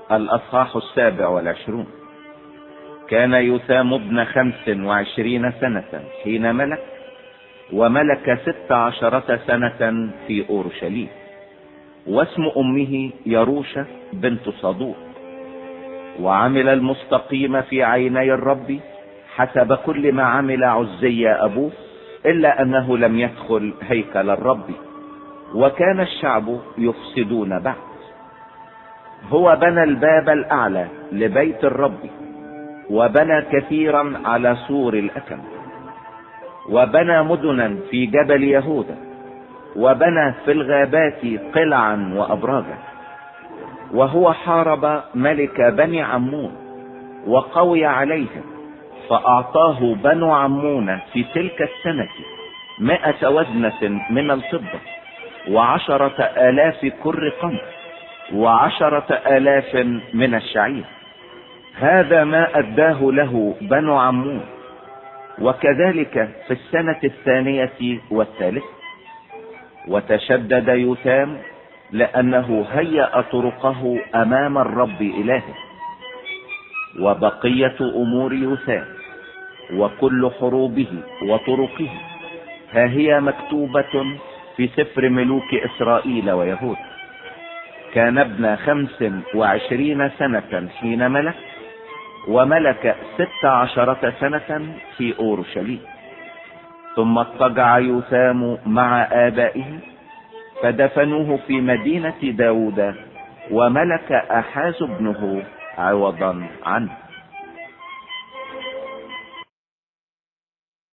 الأصحاح 27. كان يوثام ابن 25 سنة حين ملك، وملك 16 سنة في أورشليم. واسم أمه يروشة بنت صدوق. وعمل المستقيم في عيني الرب حسب كل ما عمل عزي أبوه، إلا أنه لم يدخل هيكل الرب، وكان الشعب يفسدون بعد. هو بنى الباب الأعلى لبيت الرب، وبنى كثيرا على سور الأكم، وبنى مدنا في جبل يهوذا، وبنى في الغابات قلعا وأبراجا. وهو حارب ملك بني عمون وقوي عليهم، فأعطاه بنو عمون في تلك السنة 100 وزنة من الفضة، 10,000 كر قمح، 10,000 من الشعير. هذا ما أداه له بنو عمون. وكذلك في السنة 2 والثالثة. وتشدد يوثام لأنه هيأ طرقه أمام الرب إلهه. وبقية أمور يوثام وكل حروبه وطرقه ها هي مكتوبة في سفر ملوك إسرائيل ويهوذا. كان ابن 25 سنة حين ملك، وملك 16 سنة في أورشليم. ثم اضطجع يوثام مع آبائه، فدفنوه في مدينة داود، وملك أحاز ابنه عوضا عنه.